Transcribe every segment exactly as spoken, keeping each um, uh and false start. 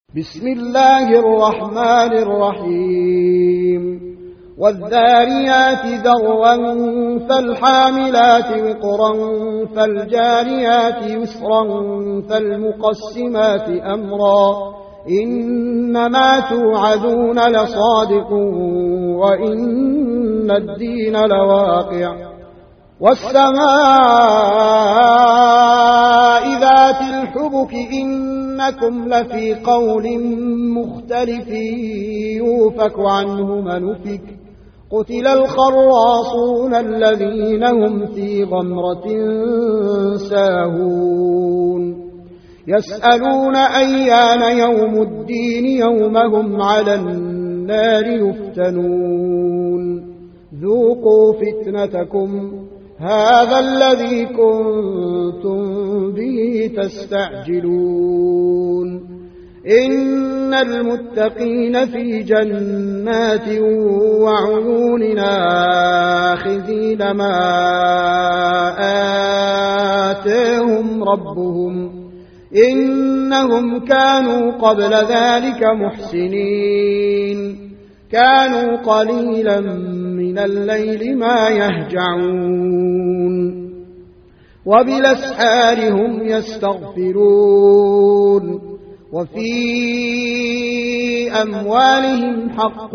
بسم الله الرحمن الرحيم والذاريات ذروا فالحاملات وقرا فالجاريات يسرا فالمقسمات أمرا إنما توعدون لصادق وإن الدين لواقع والسماء ذات الحبك إنكم لفي قول مختلف يوفك عنه من أفك قتل الخراصون الذين هم في غمرة ساهون يسألون أيان يوم الدين يوم هم على النار يفتنون ذوقوا فتنتكم هذا الذي كنتم به تستعجلون إن المتقين في جنات وعيون آخذين ما آتاهم ربهم إنهم كانوا قبل ذلك محسنين كانوا قليلا من الليل ما يهجعون وبالأسحار هم يستغفرون وفي أموالهم حق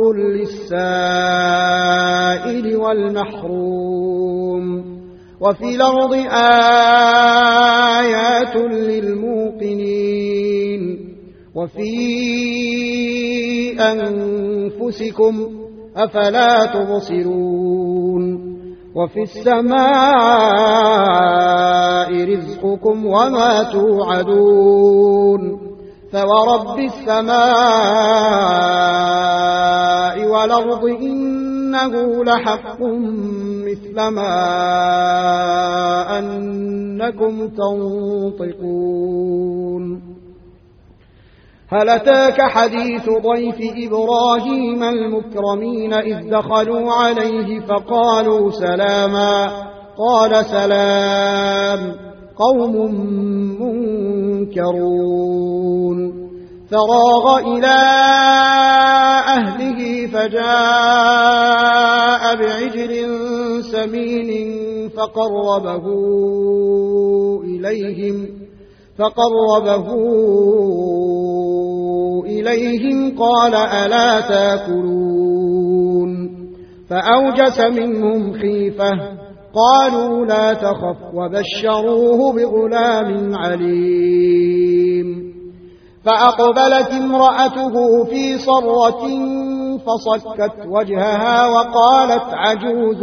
للسائل والمحروم وفي الأرض آيات للموقنين وفي أنفسكم أفلا تبصرون وفي السماء رزقكم وما توعدون فورب السماء والأرض إنه لحق مثل ما أنكم تنطقون هل أتاك حديث ضيف إبراهيم المكرمين إذ دخلوا عليه فقالوا سلاما قال سلام قوم منكرون فراغ إلى أهله فجاء بعجل سمين فقربه إليهم فقربه إليهم قال ألا تاكلون فأوجس منهم خيفة قالوا لا تخف وبشروه بغلام عليم فأقبلت امرأته في صرة فصكت وجهها وقالت عجوز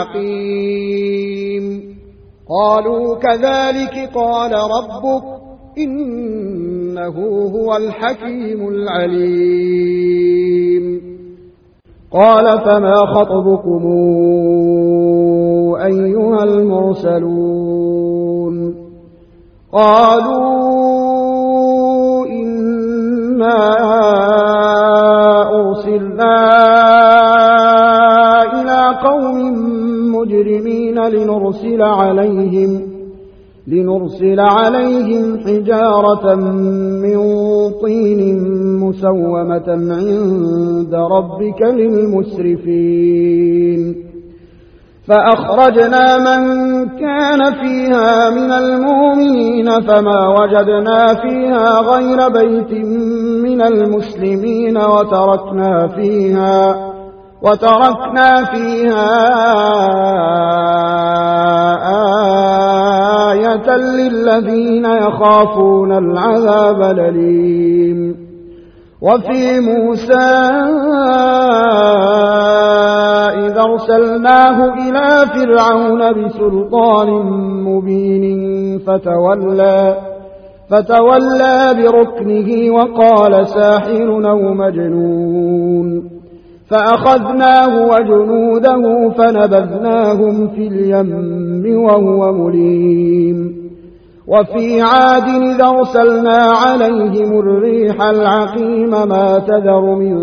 عقيم قالوا كذلك قال ربك إنه هو الحكيم العليم قال فما خطبكم أيها المرسلون قالوا إنا أرسلنا إلى قوم مجرمين لنرسل عليهم لنرسل عليهم حجارة من طين مسومة عند ربك للمسرفين فأخرجنا من كان فيها من المؤمنين فما وجدنا فيها غير بيت من المسلمين وتركنا فيها وتركنا فيها آية للذين يخافون العذاب الأليم وفي موسى إذا أرسلناه إلى فرعون بسلطان مبين فتولى فتولى بركنه وقال ساحر أو مجنون فأخذناه وجنوده فنبذناهم في اليم وهو مليم وفي عاد إذا أرسلنا عليهم الريح العقيم ما تذر من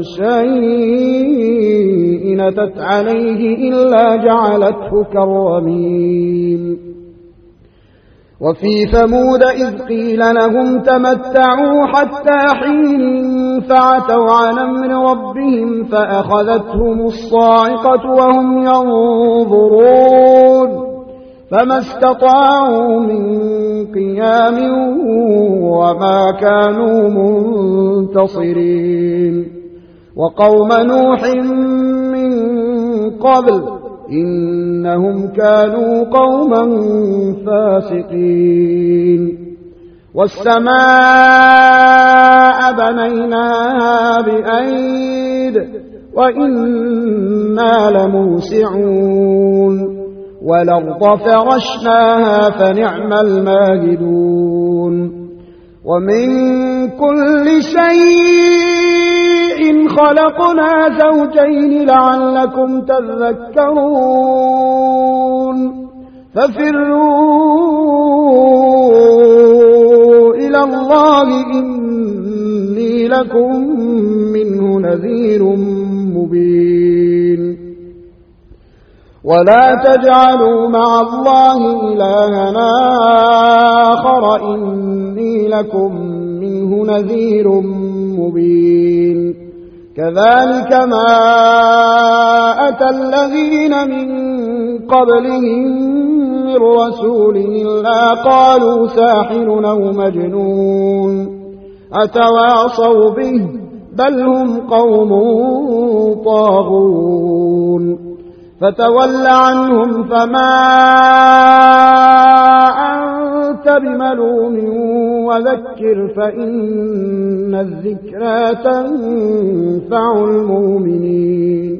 شيء أتت عليه إلا جعلته كالرميم وفي ثمود إذ قيل لهم تمتعوا حتى حين فعتوا عن أمر ربهم فأخذتهم الصاعقة وهم ينظرون فما استطاعوا من قيام وما كانوا منتصرين وقوم نوح من قبل إنهم كانوا قوما فاسقين والسماء بنيناها بأيد وإنا لموسعون والأرض فرشناها فنعم الماهدون ومن كل شيء خلقنا زوجين لعلكم تذكرون ففروا إلى الله إني لكم منه نذير مبين ولا تجعلوا مع الله إلهنا آخر إني لكم منه نذير مبين كذلك ما أتى الذين من قبلهم من رسول إلا قالوا ساحر أو مجنون أتواصوا به بل هم قوم طاغون فتول عنهم فما أنت بملوم وذكر فإن الذكرى تنفع المؤمنين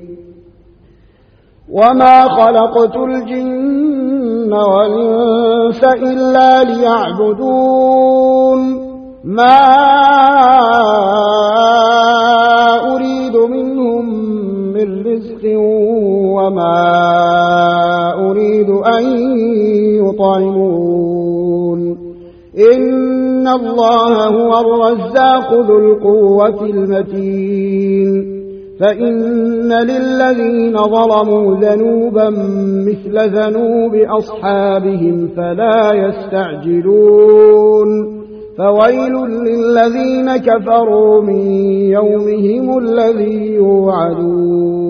وما خلقت الجن والإنس إلا ليعبدون ما أريد منهم من رزق وما أريد أن يطعمون إن الله هو الرزاق ذو القوة المتين فإن للذين ظلموا ذنوبا مثل ذنوب أصحابهم فلا يستعجلون فويل للذين كفروا من يومهم الذي يوعدون